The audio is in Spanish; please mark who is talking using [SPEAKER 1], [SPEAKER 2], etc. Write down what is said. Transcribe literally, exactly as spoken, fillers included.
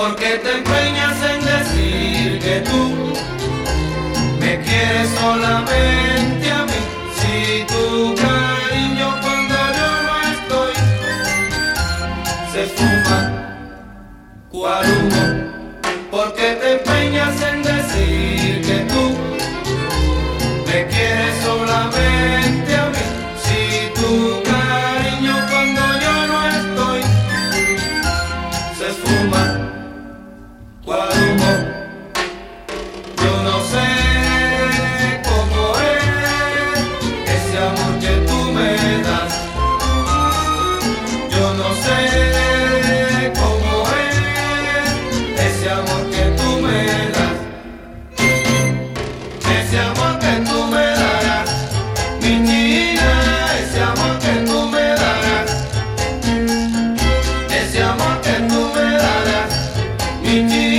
[SPEAKER 1] porque te empeñas en decir que tú me quieres solamente a mí. Si tu cariño cuando yo no estoy se fuma cual humo, porque te empeñas en decir que tú me quieres solamente a mí. Si tu cariño cuando yo no estoy se esfuma cual humo. Yo no sé cómo es ese amor que tú me das. Yo no sé cómo es ese amor que tú me das. Ese amor que tú me darás, mi china, ese amor que tú me darás. Ese amor que tú me darás, mi china.